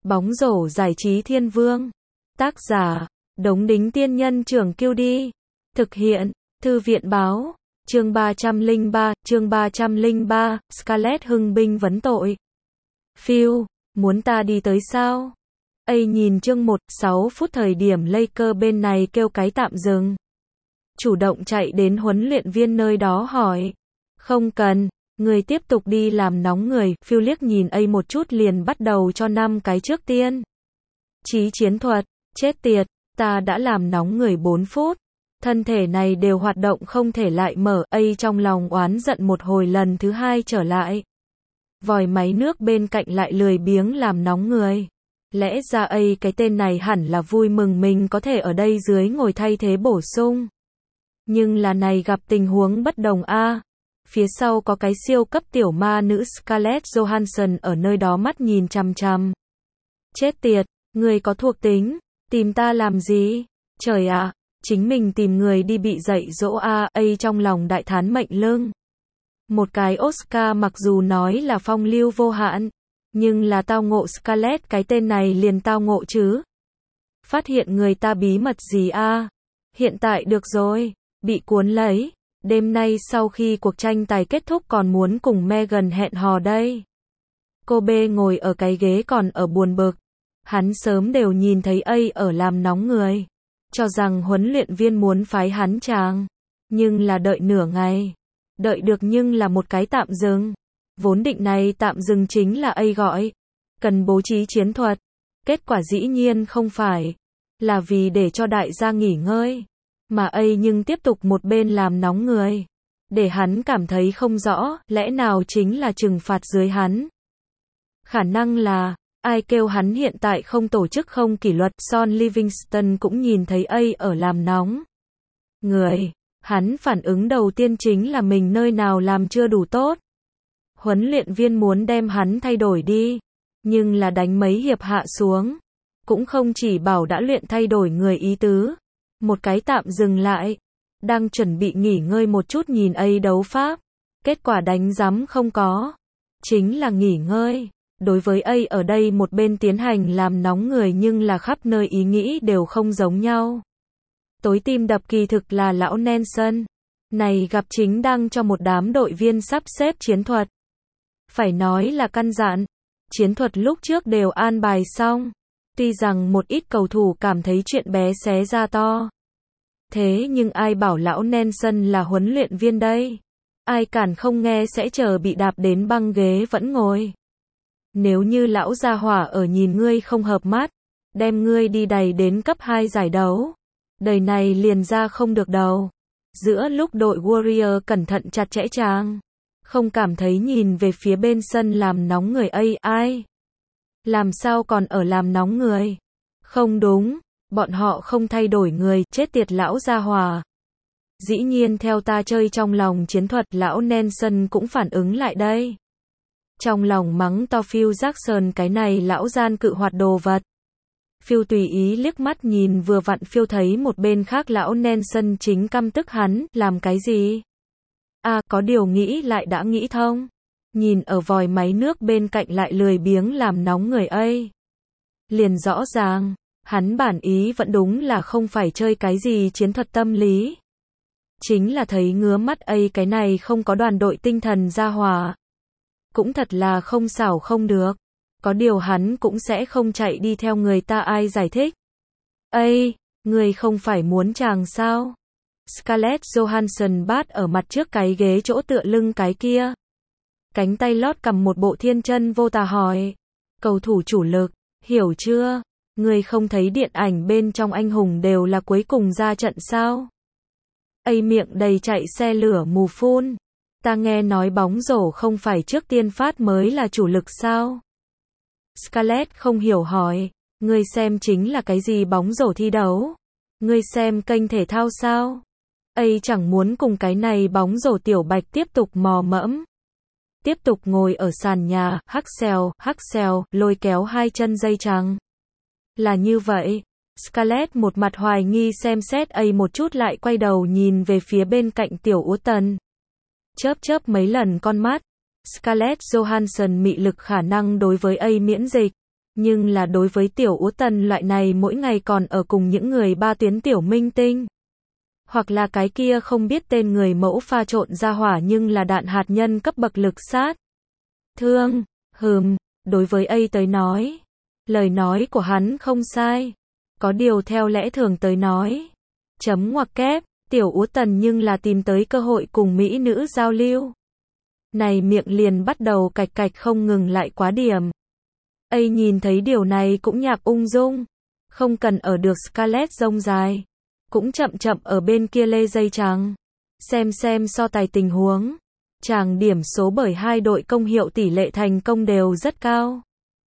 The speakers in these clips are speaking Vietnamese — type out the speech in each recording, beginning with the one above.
Bóng rổ giải trí thiên vương. Tác giả, Đống Đính Tiên Nhân Trưởng Kiêu Đi. Thực hiện, Thư viện Báo. Chương 303, Scarlett hưng binh vấn tội. Phil, muốn ta đi tới sao? Nhìn chương 6 phút thời điểm Lakers bên này kêu cái tạm dừng. Chủ động chạy đến huấn luyện viên nơi đó hỏi. Không cần, người tiếp tục đi làm nóng người. Phil liếc nhìn một chút liền bắt đầu cho 5 cái trước tiên. Chí chiến thuật, chết tiệt, ta đã làm nóng người 4 phút. Thân thể này đều hoạt động không thể lại mở. Trong lòng oán giận một hồi lần thứ hai trở lại. Vòi máy nước bên cạnh lại lười biếng làm nóng người. Lẽ ra cái tên này hẳn là vui mừng mình có thể ở đây dưới ngồi thay thế bổ sung. Nhưng là này gặp tình huống bất đồng a. Phía sau có cái siêu cấp tiểu ma nữ Scarlett Johansson ở nơi đó mắt nhìn chằm chằm. Chết tiệt, người có thuộc tính, tìm ta làm gì? Trời ạ, chính mình tìm người đi bị dạy dỗ a. Trong lòng đại thán mệnh lưng. Một cái Oscar mặc dù nói là phong lưu vô hạn, nhưng là tao ngộ Scarlett cái tên này liền tao ngộ chứ. Phát hiện người ta bí mật gì a? Hiện tại được rồi, bị cuốn lấy. Đêm nay sau khi cuộc tranh tài kết thúc còn muốn cùng Megan hẹn hò đây. Cô B ngồi ở cái ghế còn ở buồn bực. Hắn sớm đều nhìn thấy ở làm nóng người. Cho rằng huấn luyện viên muốn phái hắn chàng. Nhưng là đợi nửa ngày. Đợi được nhưng là một cái tạm dừng. Vốn định này tạm dừng chính là gọi. Cần bố trí chiến thuật. Kết quả dĩ nhiên không phải. Là vì để cho đại gia nghỉ ngơi. Mà nhưng tiếp tục một bên làm nóng người. Để hắn cảm thấy không rõ, lẽ nào chính là trừng phạt dưới hắn. Khả năng là, ai kêu hắn hiện tại không tổ chức không kỷ luật. Son Livingston cũng nhìn thấy ở làm nóng người. Hắn phản ứng đầu tiên chính là mình nơi nào làm chưa đủ tốt. Huấn luyện viên muốn đem hắn thay đổi đi. Nhưng là đánh mấy hiệp hạ xuống. Cũng không chỉ bảo đã luyện thay đổi người ý tứ. Một cái tạm dừng lại. Đang chuẩn bị nghỉ ngơi một chút nhìn đấu pháp. Kết quả đánh rắm không có. Chính là nghỉ ngơi. Đối với ở đây một bên tiến hành làm nóng người nhưng là khắp nơi ý nghĩ đều không giống nhau. Tối tim đập kỳ thực là lão Nelson. Này gặp chính đang cho một đám đội viên sắp xếp chiến thuật. Phải nói là căn dặn. Chiến thuật lúc trước đều an bài xong. Tuy rằng một ít cầu thủ cảm thấy chuyện bé xé ra to. Thế nhưng ai bảo lão Nelson là huấn luyện viên đây? Ai cản không nghe sẽ chờ bị đạp đến băng ghế vẫn ngồi. Nếu như lão gia hỏa ở nhìn ngươi không hợp mắt, đem ngươi đi đày đến cấp 2 giải đấu. Đời này liền ra không được đâu. Giữa lúc đội Warrior cẩn thận chặt chẽ chàng. Không cảm thấy nhìn về phía bên sân làm nóng người ai? Làm sao còn ở làm nóng người? Không đúng, bọn họ không thay đổi người, chết tiệt lão gia hỏa. Dĩ nhiên theo ta chơi trong lòng chiến thuật, lão Nelson cũng phản ứng lại đây. Trong lòng mắng to Phil Jackson cái này lão gian cự hoạt đồ vật. Phil tùy ý liếc mắt nhìn vừa vặn Phil thấy một bên khác lão Nelson chính căm tức hắn, làm cái gì? Có điều nghĩ lại đã nghĩ thông. Nhìn ở vòi máy nước bên cạnh lại lười biếng làm nóng người liền rõ ràng, hắn bản ý vẫn đúng là không phải chơi cái gì chiến thuật tâm lý. Chính là thấy ngứa mắt cái này không có đoàn đội tinh thần ra hỏa. Cũng thật là không xảo không được. Có điều hắn cũng sẽ không chạy đi theo người ta ai giải thích. Người không phải muốn chàng sao? Scarlett Johansson bát ở mặt trước cái ghế chỗ tựa lưng cái kia. Cánh tay lót cầm một bộ thiên chân vô tà hỏi. Cầu thủ chủ lực, hiểu chưa? Người không thấy điện ảnh bên trong anh hùng đều là cuối cùng ra trận sao? Miệng đầy chạy xe lửa mù phun. Ta nghe nói bóng rổ không phải trước tiên phát mới là chủ lực sao? Scarlett không hiểu hỏi. Ngươi xem chính là cái gì bóng rổ thi đấu? Ngươi xem kênh thể thao sao? Chẳng muốn cùng cái này bóng rổ tiểu bạch tiếp tục mò mẫm. Tiếp tục ngồi ở sàn nhà, hắc xèo, lôi kéo hai chân dây trắng. Là như vậy. Scarlett một mặt hoài nghi xem xét một chút lại quay đầu nhìn về phía bên cạnh tiểu Úa Tần. Chớp mấy lần con mắt. Scarlett Johansson mị lực khả năng đối với miễn dịch. Nhưng là đối với tiểu Ú Tần loại này mỗi ngày còn ở cùng những người ba tuyến tiểu minh tinh. Hoặc là cái kia không biết tên người mẫu pha trộn ra hỏa nhưng là đạn hạt nhân cấp bậc lực sát. Thương, đối với A tới nói. Lời nói của hắn không sai. Có điều theo lẽ thường tới nói. Chấm ngoặc kép, tiểu Ú Tần nhưng là tìm tới cơ hội cùng mỹ nữ giao lưu. Này miệng liền bắt đầu cạch cạch không ngừng lại quá điểm. A nhìn thấy điều này cũng nhạc ung dung. Không cần ở được Scarlett rông dài. Cũng chậm chậm ở bên kia lê dây trắng. Xem so tài tình huống. Chàng điểm số bởi hai đội công hiệu tỷ lệ thành công đều rất cao.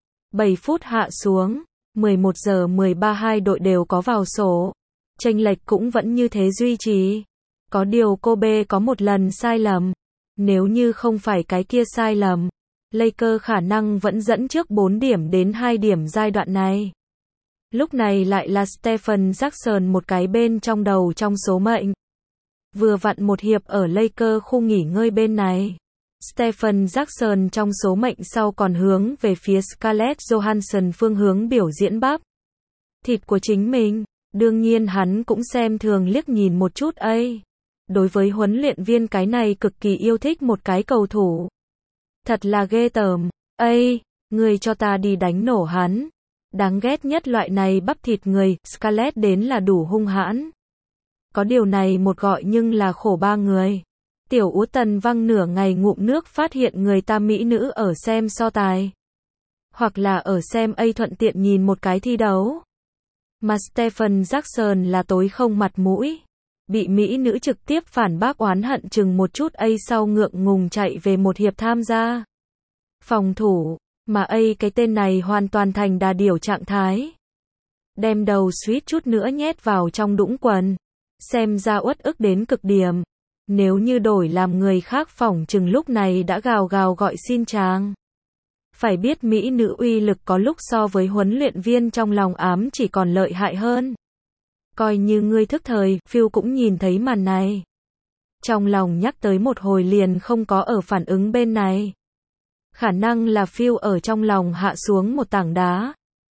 7 phút hạ xuống. 11 giờ 13 hai đội đều có vào sổ. Chênh lệch cũng vẫn như thế duy trì. Có điều cô B có một lần sai lầm. Nếu như không phải cái kia sai lầm, Lakers khả năng vẫn dẫn trước 4 điểm đến 2 điểm giai đoạn này. Lúc này lại là Stephen Jackson một cái bên trong đầu trong số mệnh. Vừa vặn một hiệp ở Lakers khu nghỉ ngơi bên này. Stephen Jackson trong số mệnh sau còn hướng về phía Scarlett Johansson phương hướng biểu diễn bắp thịt của chính mình. Đương nhiên hắn cũng xem thường liếc nhìn một chút A. Đối với huấn luyện viên cái này cực kỳ yêu thích một cái cầu thủ. Thật là ghê tởm. A, người cho ta đi đánh nổ hắn. Đáng ghét nhất loại này bắp thịt người, Scarlett đến là đủ hung hãn. Có điều này một gọi nhưng là khổ ba người. Tiểu Ú Tần văng nửa ngày ngụm nước phát hiện người ta mỹ nữ ở xem so tài. Hoặc là ở xem A thuận tiện nhìn một cái thi đấu. Mà Stephen Jackson là tối không mặt mũi. Bị mỹ nữ trực tiếp phản bác oán hận chừng một chút A sau ngượng ngùng chạy về một hiệp tham gia. Phòng thủ, mà A cái tên này hoàn toàn thành đà điểu trạng thái. Đem đầu suýt chút nữa nhét vào trong đũng quần. Xem ra uất ức đến cực điểm. Nếu như đổi làm người khác phỏng chừng lúc này đã gào gào gọi xin chàng. Phải biết mỹ nữ uy lực có lúc so với huấn luyện viên trong lòng ám chỉ còn lợi hại hơn. Coi như ngươi thức thời, Phil cũng nhìn thấy màn này. Trong lòng nhắc tới một hồi liền không có ở phản ứng bên này. Khả năng là Phil ở trong lòng hạ xuống một tảng đá.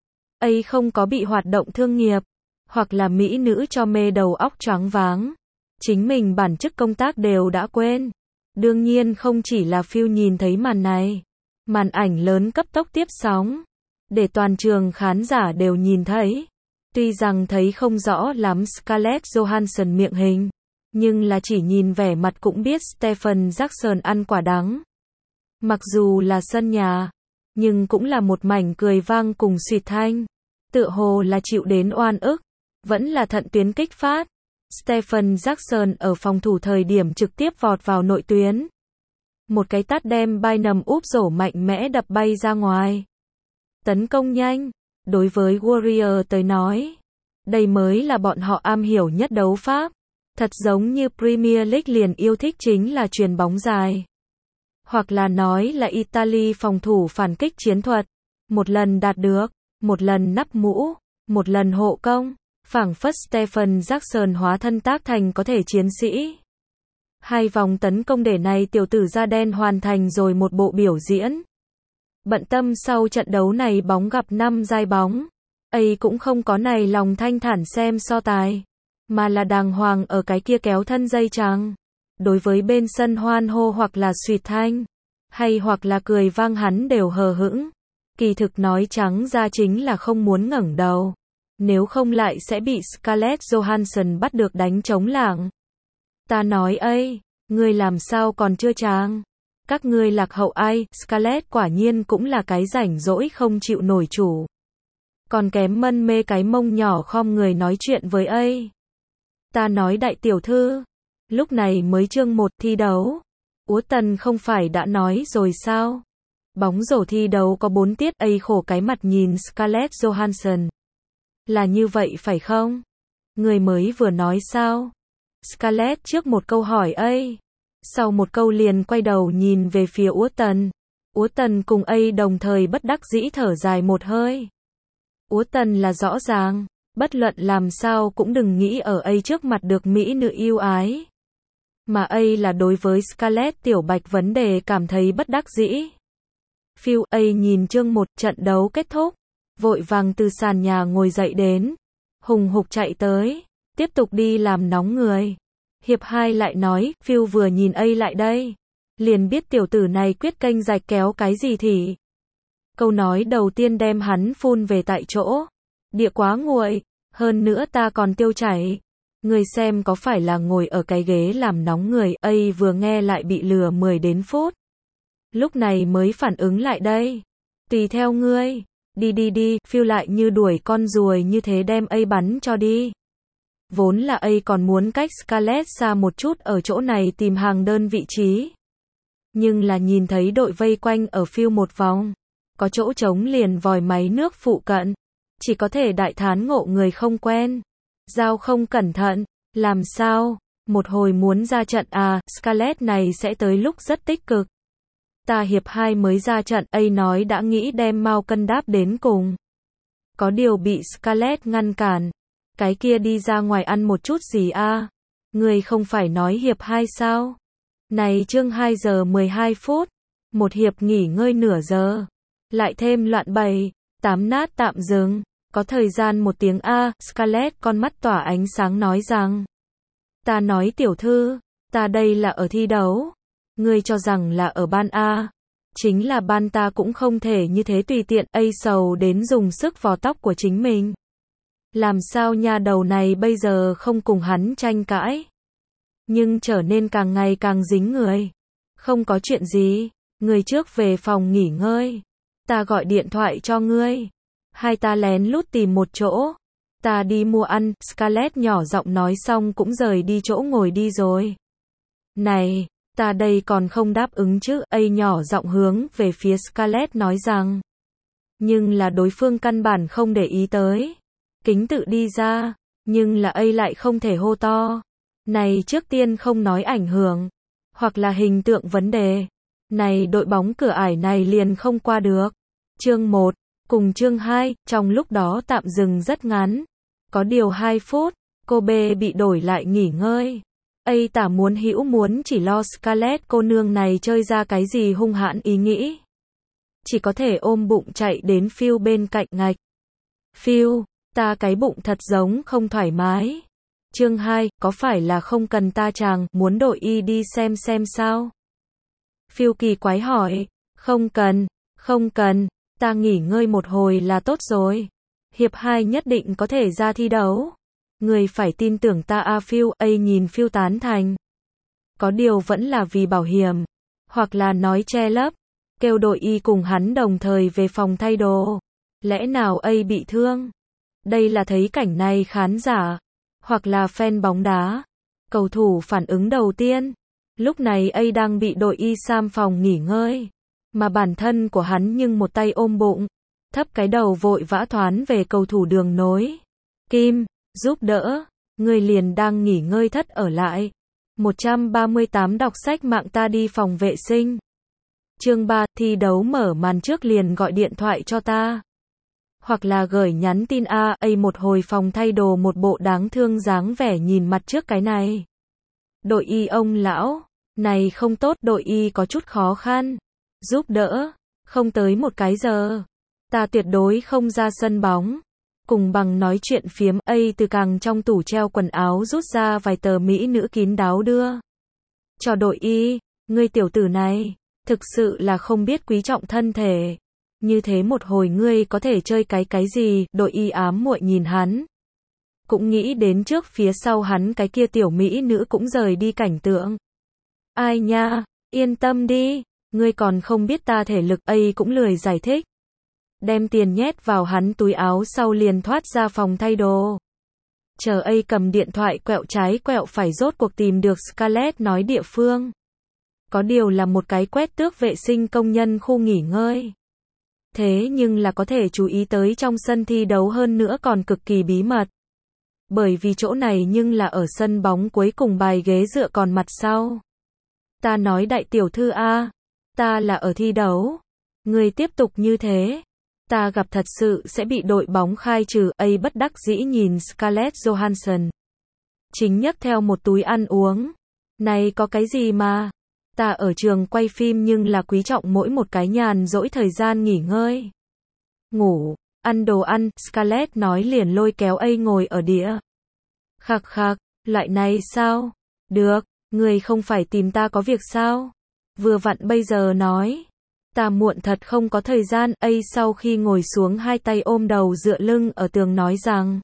A không có bị hoạt động thương nghiệp, hoặc là mỹ nữ cho mê đầu óc choáng váng. Chính mình bản chức công tác đều đã quên. Đương nhiên không chỉ là Phil nhìn thấy màn này. Màn ảnh lớn cấp tốc tiếp sóng. Để toàn trường khán giả đều nhìn thấy. Tuy rằng thấy không rõ lắm Scarlett Johansson miệng hình. Nhưng là chỉ nhìn vẻ mặt cũng biết Stephen Jackson ăn quả đắng. Mặc dù là sân nhà. Nhưng cũng là một mảnh cười vang cùng xuyệt thanh. Tựa hồ là chịu đến oan ức. Vẫn là thận tuyến kích phát. Stephen Jackson ở phòng thủ thời điểm trực tiếp vọt vào nội tuyến. Một cái tát đem Bynum úp rổ mạnh mẽ đập bay ra ngoài. Tấn công nhanh. Đối với Warrior tới nói, đây mới là bọn họ am hiểu nhất đấu pháp. Thật giống như Premier League liền yêu thích chính là chuyền bóng dài. Hoặc là nói là Italy phòng thủ phản kích chiến thuật. Một lần đạt được, một lần nắp mũ, một lần hộ công. Phảng phất Stephen Jackson hóa thân tác thành có thể chiến sĩ. 2 vòng tấn công để này tiểu tử da đen hoàn thành rồi một bộ biểu diễn. Bận tâm sau trận đấu này bóng gặp 5 giai bóng. A cũng không có này lòng thanh thản xem so tài. Mà là đàng hoàng ở cái kia kéo thân dây trắng. Đối với bên sân hoan hô hoặc là xuyệt thanh. Hay hoặc là cười vang hắn đều hờ hững. Kỳ thực nói trắng ra chính là không muốn ngẩng đầu. Nếu không lại sẽ bị Scarlett Johansson bắt được đánh trống lảng. Ta nói A, ngươi làm sao còn chưa chàng? Các ngươi lạc hậu ai? Scarlett quả nhiên cũng là cái rảnh rỗi không chịu nổi chủ. Còn kém mân mê cái mông nhỏ khom người nói chuyện với A. Ta nói đại tiểu thư. Lúc này mới chương 1 thi đấu. Ú Tần không phải đã nói rồi sao? Bóng rổ thi đấu có 4 tiết. A khổ cái mặt nhìn Scarlett Johansson. Là như vậy phải không? Người mới vừa nói sao? Scarlett trước một câu hỏi A. Sau một câu liền quay đầu nhìn về phía Ú Tần. Ú Tần cùng A đồng thời bất đắc dĩ thở dài một hơi. Ú Tần là rõ ràng. Bất luận làm sao cũng đừng nghĩ ở A trước mặt được mỹ nữ yêu ái. Mà A là đối với Scarlett tiểu bạch vấn đề cảm thấy bất đắc dĩ. Phil A nhìn chương 1 trận đấu kết thúc. vội vàng từ sàn nhà ngồi dậy đến, hùng hục chạy tới, tiếp tục đi làm nóng người. Hiệp 2 lại nói, Phil vừa nhìn A lại đây, liền biết tiểu tử này quyết kênh rạch kéo cái gì thì. Câu nói đầu tiên đem hắn phun về tại chỗ. Địa quá nguội, hơn nữa ta còn tiêu chảy. Người xem có phải là ngồi ở cái ghế làm nóng người. A vừa nghe lại bị lừa 10 đến phút. Lúc này mới phản ứng lại đây. Tùy theo ngươi. Đi đi đi, Phil lại như đuổi con ruồi như thế đem A bắn cho đi. Vốn là A còn muốn cách Scarlett xa một chút ở chỗ này tìm hàng đơn vị trí. Nhưng là nhìn thấy đội vây quanh ở Phil một vòng. Có chỗ trống liền vòi máy nước phụ cận. Chỉ có thể đại thán ngộ người không quen. Giao không cẩn thận. Làm sao? Một hồi muốn ra trận à, Scarlett này sẽ tới lúc rất tích cực. Ta hiệp 2 mới ra trận, A nói đã nghĩ đem Mao Cân đáp đến cùng. Có điều bị Scarlett ngăn cản. Cái kia đi ra ngoài ăn một chút gì à? Người không phải nói hiệp 2 sao? Này chương 2 giờ 12 phút. Một hiệp nghỉ ngơi nửa giờ. Lại thêm loạn bày, 8 nát tạm dừng. Có thời gian 1 tiếng A, Scarlett con mắt tỏa ánh sáng nói rằng. Ta nói tiểu thư, ta đây là ở thi đấu. Ngươi cho rằng là ở ban A. Chính là ban ta cũng không thể như thế tùy tiện. A sầu đến dùng sức vò tóc của chính mình. Làm sao nha đầu này bây giờ không cùng hắn tranh cãi. Nhưng trở nên càng ngày càng dính người. Không có chuyện gì. Người trước về phòng nghỉ ngơi. Ta gọi điện thoại cho ngươi. Hai ta lén lút tìm một chỗ. Ta đi mua ăn. Scarlett nhỏ giọng nói xong cũng rời đi chỗ ngồi đi rồi. Này, ta đây còn không đáp ứng chứ. A nhỏ giọng hướng về phía Scarlett nói rằng. Nhưng là đối phương căn bản không để ý tới. Kính tự đi ra. Nhưng là A lại không thể hô to. Này trước tiên không nói ảnh hưởng. Hoặc là hình tượng vấn đề. Này đội bóng cửa ải này liền không qua được. Chương 1, cùng chương 2, trong lúc đó tạm dừng rất ngắn. Có điều 2 phút, cô B bị đổi lại nghỉ ngơi. A tả muốn hữu muốn chỉ lo Scarlett cô nương này chơi ra cái gì hung hãn ý nghĩ. Chỉ có thể ôm bụng chạy đến Phil bên cạnh ngạch. Phil, ta cái bụng thật giống không thoải mái. Chương 2, có phải là không cần ta chàng, muốn đội y đi xem sao? Phil kỳ quái hỏi, không cần, ta nghỉ ngơi một hồi là tốt rồi. Hiệp 2 nhất định có thể ra thi đấu. Người phải tin tưởng ta a Phil. A nhìn Phil tán thành. Có điều vẫn là vì bảo hiểm. Hoặc là nói che lấp. Kêu đội y cùng hắn đồng thời về phòng thay đồ. Lẽ nào A bị thương? Đây là thấy cảnh này khán giả. Hoặc là fan bóng đá. Cầu thủ phản ứng đầu tiên. Lúc này A đang bị đội y Sam phòng nghỉ ngơi. Mà bản thân của hắn nhưng một tay ôm bụng. Thấp cái đầu vội vã thoán về cầu thủ đường nối. Kim, giúp đỡ. Người liền đang nghỉ ngơi thất ở lại. 138 đọc sách mạng ta đi phòng vệ sinh. Chương 3, thi đấu mở màn trước liền gọi điện thoại cho ta. Hoặc là gửi nhắn tin A một hồi phòng thay đồ một bộ đáng thương dáng vẻ nhìn mặt trước cái này. Đội y ông lão, này không tốt, đội y có chút khó khăn. Giúp đỡ, không tới một cái giờ. Ta tuyệt đối không ra sân bóng. Cùng bằng nói chuyện phiếm, A từ càng trong tủ treo quần áo rút ra vài tờ mỹ nữ kín đáo đưa. Cho đội y, ngươi tiểu tử này, thực sự là không biết quý trọng thân thể. Như thế một hồi ngươi có thể chơi cái gì, đội y ám muội nhìn hắn. Cũng nghĩ đến trước phía sau hắn cái kia tiểu mỹ nữ cũng rời đi cảnh tượng. Ai nha, yên tâm đi, ngươi còn không biết ta thể lực. A cũng lười giải thích. Đem tiền nhét vào hắn túi áo sau liền thoát ra phòng thay đồ. Chờ A cầm điện thoại quẹo trái quẹo phải rốt cuộc tìm được Scarlett nói địa phương. Có điều là một cái quét tước vệ sinh công nhân khu nghỉ ngơi. Thế nhưng là có thể chú ý tới trong sân thi đấu hơn nữa còn cực kỳ bí mật. Bởi vì chỗ này nhưng là ở sân bóng cuối cùng bài ghế dựa còn mặt sau. Ta nói đại tiểu thư A, ta là ở thi đấu. Người tiếp tục như thế. Ta gặp thật sự sẽ bị đội bóng khai trừ. A bất đắc dĩ nhìn Scarlett Johansson. Chính nhấc theo một túi ăn uống. Này có cái gì mà. Ta ở trường quay phim nhưng là quý trọng mỗi một cái nhàn rỗi thời gian nghỉ ngơi. Ngủ. Ăn đồ ăn, Scarlett nói liền lôi kéo A ngồi ở đĩa. Khạc khạc, loại này sao? Được, người không phải tìm ta có việc sao? Vừa vặn bây giờ nói. Ta muộn thật không có thời gian. A sau khi ngồi xuống hai tay ôm đầu dựa lưng ở tường nói rằng.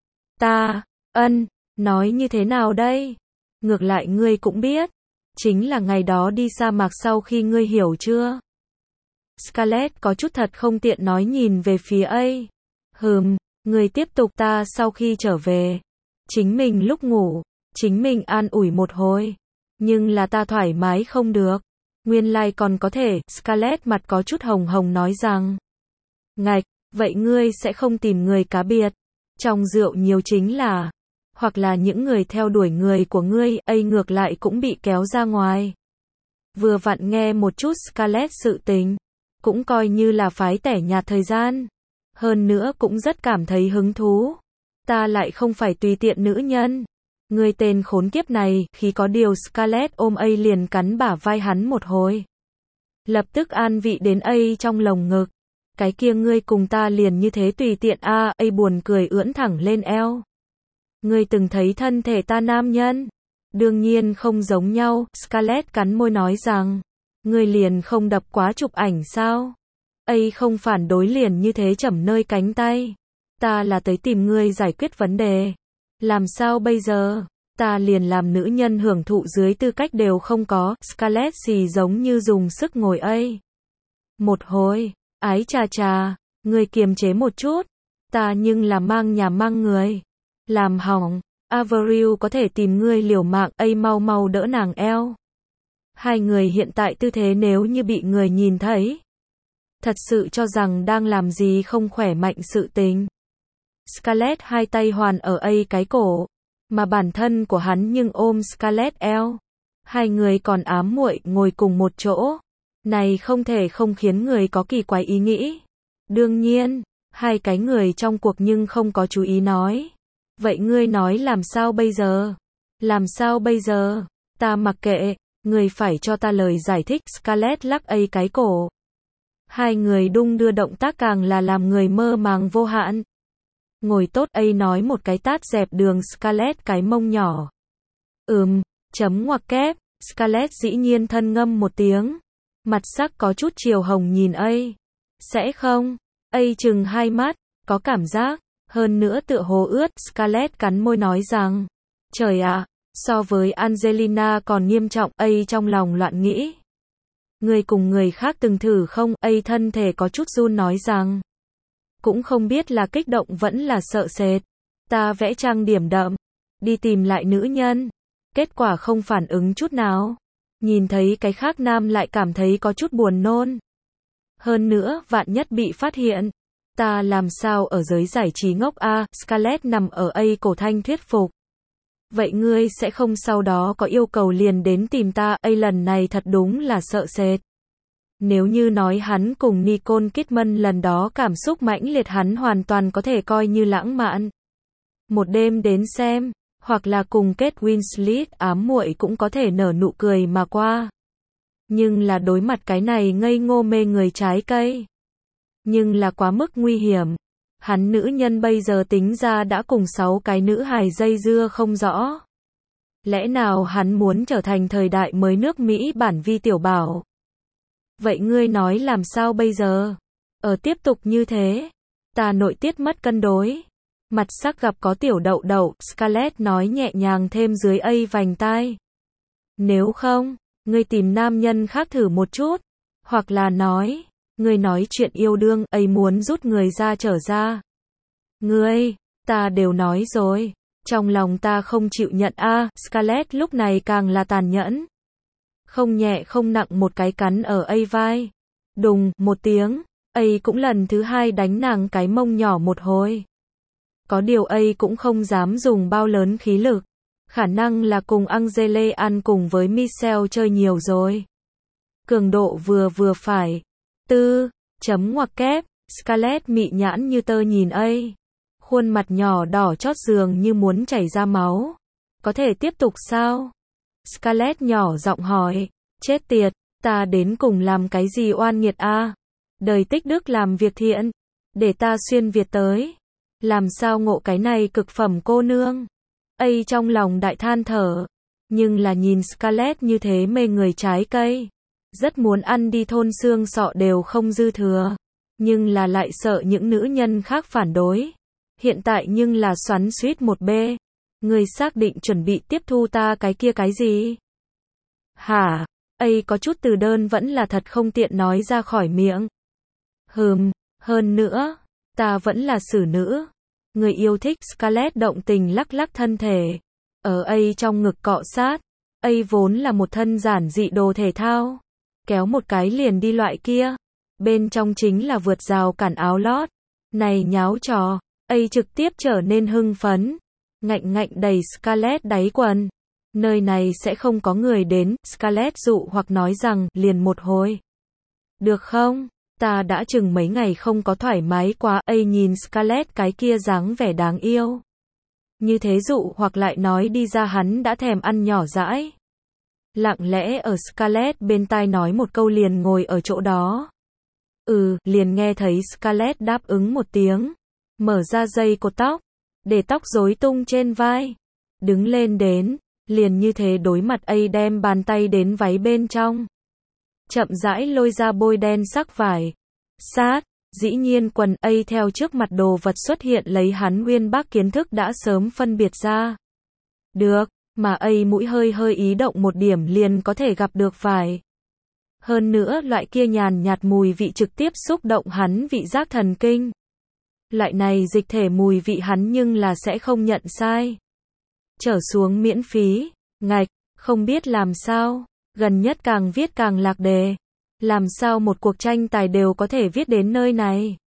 Nói như thế nào đây? Ngược lại ngươi cũng biết. Chính là ngày đó đi sa mạc sau khi ngươi hiểu chưa? Scarlett có chút thật không tiện nói nhìn về phía A. Người tiếp tục ta sau khi trở về. Chính mình lúc ngủ, chính mình an ủi một hồi. Nhưng là ta thoải mái không được. Nguyên lai còn có thể, Scarlett mặt có chút hồng hồng nói rằng. Ngạch, vậy ngươi sẽ không tìm người cá biệt. Trong rượu nhiều chính là, hoặc là những người theo đuổi người của ngươi, A ngược lại cũng bị kéo ra ngoài. Vừa vặn nghe một chút Scarlett sự tình, cũng coi như là phái tẻ nhạt thời gian. Hơn nữa cũng rất cảm thấy hứng thú. Ta lại không phải tùy tiện nữ nhân. Ngươi tên khốn kiếp này, khi có điều Scarlett ôm A liền cắn bả vai hắn một hồi. Lập tức an vị đến A trong lồng ngực. Cái kia ngươi cùng ta liền như thế tùy tiện A buồn cười ưỡn thẳng lên eo. Ngươi từng thấy thân thể ta nam nhân? Đương nhiên không giống nhau, Scarlett cắn môi nói rằng. Ngươi liền không đập quá chụp ảnh sao? A không phản đối liền như thế chẩm nơi cánh tay. Ta là tới tìm ngươi giải quyết vấn đề. Làm sao bây giờ? Ta liền làm nữ nhân hưởng thụ dưới tư cách đều không có. Scarlett xì giống như dùng sức ngồi A. Một hồi, ái chà chà, ngươi kiềm chế một chút. Ta nhưng là mang nhà mang người. Làm hỏng, Avril có thể tìm ngươi liều mạng. A mau mau đỡ nàng eo. Hai người hiện tại tư thế nếu như bị người nhìn thấy. Thật sự cho rằng đang làm gì không khỏe mạnh sự tình. Scarlett hai tay hoàn ở A cái cổ, mà bản thân của hắn nhưng ôm Scarlett eo. Hai người còn ám muội ngồi cùng một chỗ. Này không thể không khiến người có kỳ quái ý nghĩ. Đương nhiên, hai cái người trong cuộc nhưng không có chú ý nói. Vậy ngươi nói làm sao bây giờ? Làm sao bây giờ? Ta mặc kệ, ngươi phải cho ta lời giải thích. Scarlett lắc A cái cổ. Hai người đung đưa động tác càng là làm người mơ màng vô hạn. Ngồi tốt. A nói một cái tát dẹp đường Scarlett cái mông nhỏ. Chấm ngoặc kép. Scarlett dĩ nhiên thân ngâm một tiếng. Mặt sắc có chút chiều hồng nhìn A. Sẽ không? A chừng hai mắt, có cảm giác, hơn nữa tựa hồ ướt. Scarlett cắn môi nói rằng. Trời ạ, so với Angelina còn nghiêm trọng. A trong lòng loạn nghĩ. Người cùng người khác từng thử không? A thân thể có chút run nói rằng. Cũng không biết là kích động vẫn là sợ sệt. Ta vẽ trang điểm đậm. Đi tìm lại nữ nhân. Kết quả không phản ứng chút nào. Nhìn thấy cái khác nam lại cảm thấy có chút buồn nôn. Hơn nữa, vạn nhất bị phát hiện. Ta làm sao ở giới giải trí ngốc a? Scarlett nằm ở A cổ thanh thuyết phục. Vậy ngươi sẽ không sau đó có yêu cầu liền đến tìm ta? A lần này thật đúng là sợ sệt. Nếu như nói hắn cùng Nicole Kidman lần đó cảm xúc mãnh liệt hắn hoàn toàn có thể coi như lãng mạn. Một đêm đến xem, hoặc là cùng Kate Winslet ám muội cũng có thể nở nụ cười mà qua. Nhưng là đối mặt cái này ngây ngô mê người trái cây. Nhưng là quá mức nguy hiểm. Hắn nữ nhân bây giờ tính ra đã cùng 6 cái nữ hài dây dưa không rõ. Lẽ nào hắn muốn trở thành thời đại mới nước Mỹ bản Vi tiểu bảo? Vậy ngươi nói làm sao bây giờ? Tiếp tục như thế, ta nội tiết mất cân đối. Mặt sắc gặp có tiểu đậu đậu, Scarlett nói nhẹ nhàng thêm dưới A vành tai. Nếu không, ngươi tìm nam nhân khác thử một chút. Hoặc là nói, ngươi nói chuyện yêu đương, A muốn rút người ra trở ra. Ngươi, ta đều nói rồi. Trong lòng ta không chịu nhận a. Scarlett lúc này càng là tàn nhẫn. Không nhẹ không nặng một cái cắn ở A vai. Đùng, một tiếng, A cũng lần thứ hai đánh nàng cái mông nhỏ một hồi. Có điều A cũng không dám dùng bao lớn khí lực. Khả năng là cùng Angele ăn cùng với Michelle chơi nhiều rồi. Cường độ vừa vừa phải. Chấm ngoặc kép, Scarlett mị nhãn như tơ nhìn A. Khuôn mặt nhỏ đỏ chót dường như muốn chảy ra máu. Có thể tiếp tục sao? Scarlett nhỏ giọng hỏi. Chết tiệt, ta đến cùng làm cái gì oan nghiệt a? Đời tích đức làm việc thiện. Để ta xuyên Việt tới. Làm sao ngộ cái này cực phẩm cô nương. Ấy trong lòng đại than thở. Nhưng là nhìn Scarlett như thế mê người trái cây. Rất muốn ăn đi thôn xương sọ đều không dư thừa. Nhưng là lại sợ những nữ nhân khác phản đối. Hiện tại nhưng là xoắn xuýt một bê. Người xác định chuẩn bị tiếp thu ta cái kia cái gì? Hả? Ấy có chút từ đơn vẫn là thật không tiện nói ra khỏi miệng. Hơn nữa, ta vẫn là xử nữ. Người yêu thích. Scarlett động tình lắc lắc thân thể. Ở ấy trong ngực cọ sát. Ấy vốn là một thân giản dị đồ thể thao. Kéo một cái liền đi loại kia. Bên trong chính là vượt rào cản áo lót. Này nháo trò. Ấy trực tiếp trở nên hưng phấn. Ngạnh đầy Scarlett đáy quần. Nơi này sẽ không có người đến. Scarlett dụ hoặc nói rằng liền một hồi. Được không? Ta đã chừng mấy ngày không có thoải mái quá. Ấy nhìn Scarlett cái kia dáng vẻ đáng yêu. Như thế dụ hoặc lại nói đi ra hắn đã thèm ăn nhỏ dãi. Lặng lẽ ở Scarlett bên tai nói một câu liền ngồi ở chỗ đó. Liền nghe thấy Scarlett đáp ứng một tiếng. Mở ra dây cột tóc. Để tóc rối tung trên vai. Đứng lên đến. Liền như thế đối mặt ấy đem bàn tay đến váy bên trong. Chậm rãi lôi ra bôi đen sắc vải. Sát. Dĩ nhiên quần ấy theo trước mặt đồ vật xuất hiện lấy hắn uyên bác kiến thức đã sớm phân biệt ra. Được. Mà ấy mũi hơi ý động một điểm liền có thể gặp được vải. Hơn nữa loại kia nhàn nhạt mùi vị trực tiếp xúc động hắn vị giác thần kinh. Loại này dịch thể mùi vị hắn nhưng là sẽ không nhận sai. Trở xuống miễn phí. Ngạch, không biết làm sao. Gần nhất càng viết càng lạc đề. Làm sao một cuộc tranh tài đều có thể viết đến nơi này.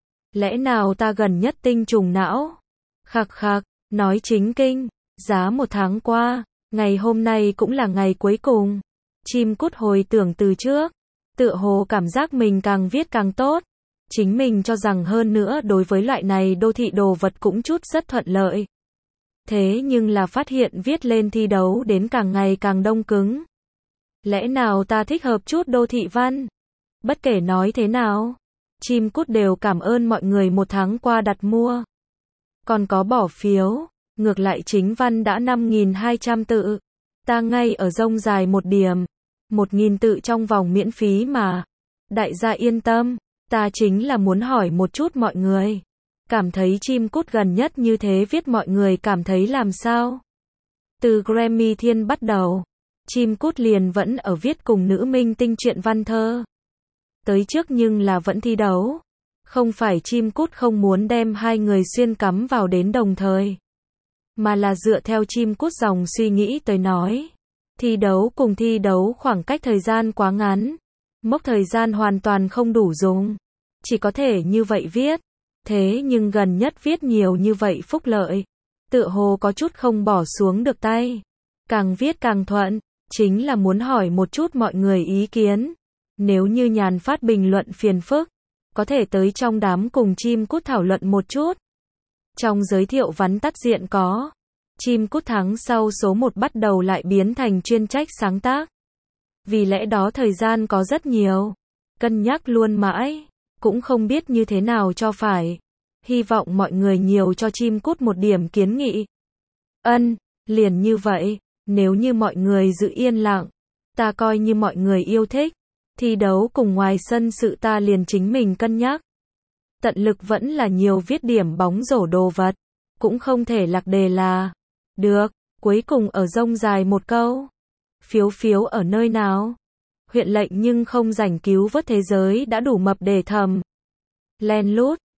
Lẽ nào ta gần nhất tinh trùng não? Khạc, nói chính kinh. Giá một tháng qua, ngày hôm nay cũng là ngày cuối cùng. Chim cút hồi tưởng từ trước. Tựa hồ cảm giác mình càng viết càng tốt. Chính mình cho rằng hơn nữa đối với loại này đô thị đồ vật cũng chút rất thuận lợi. Thế nhưng là phát hiện viết lên thi đấu đến càng ngày càng đông cứng. Lẽ nào ta thích hợp chút đô thị văn? Bất kể nói thế nào, chim cút đều cảm ơn mọi người một tháng qua đặt mua. Còn có bỏ phiếu, ngược lại chính văn đã 5.200 tự. Ta ngay ở rông dài một điểm. 1.000 tự trong vòng miễn phí mà. Đại gia yên tâm, ta chính là muốn hỏi một chút mọi người. Cảm thấy chim cút gần nhất như thế viết mọi người cảm thấy làm sao? Từ Grammy Thiên bắt đầu, chim cút liền vẫn ở viết cùng nữ minh tinh truyện văn thơ. Tới trước nhưng là vẫn thi đấu. Không phải chim cút không muốn đem hai người xuyên cắm vào đến đồng thời. Mà là dựa theo chim cút dòng suy nghĩ tới nói. Thi đấu cùng thi đấu khoảng cách thời gian quá ngắn. Mốc thời gian hoàn toàn không đủ dùng. Chỉ có thể như vậy viết. Thế nhưng gần nhất viết nhiều như vậy phúc lợi. Tựa hồ có chút không bỏ xuống được tay. Càng viết càng thuận. Chính là muốn hỏi một chút mọi người ý kiến. Nếu như nhàn phát bình luận phiền phức. Có thể tới trong đám cùng chim cút thảo luận một chút. Trong giới thiệu vắn tắt diện có. Chim cút tháng sau số 1 bắt đầu lại biến thành chuyên trách sáng tác. Vì lẽ đó thời gian có rất nhiều. Cân nhắc luôn mãi. Cũng không biết như thế nào cho phải. Hy vọng mọi người nhiều cho chim cút một điểm kiến nghị. Liền như vậy. Nếu như mọi người giữ yên lặng. Ta coi như mọi người yêu thích. Thi đấu cùng ngoài sân sự ta liền chính mình cân nhắc. Tận lực vẫn là nhiều viết điểm bóng rổ đồ vật. Cũng không thể lạc đề là. Được, cuối cùng ở rông dài một câu. Phiếu ở nơi nào? Huyện lệnh nhưng không rảnh cứu vớt thế giới đã đủ mập để thầm. Len lút,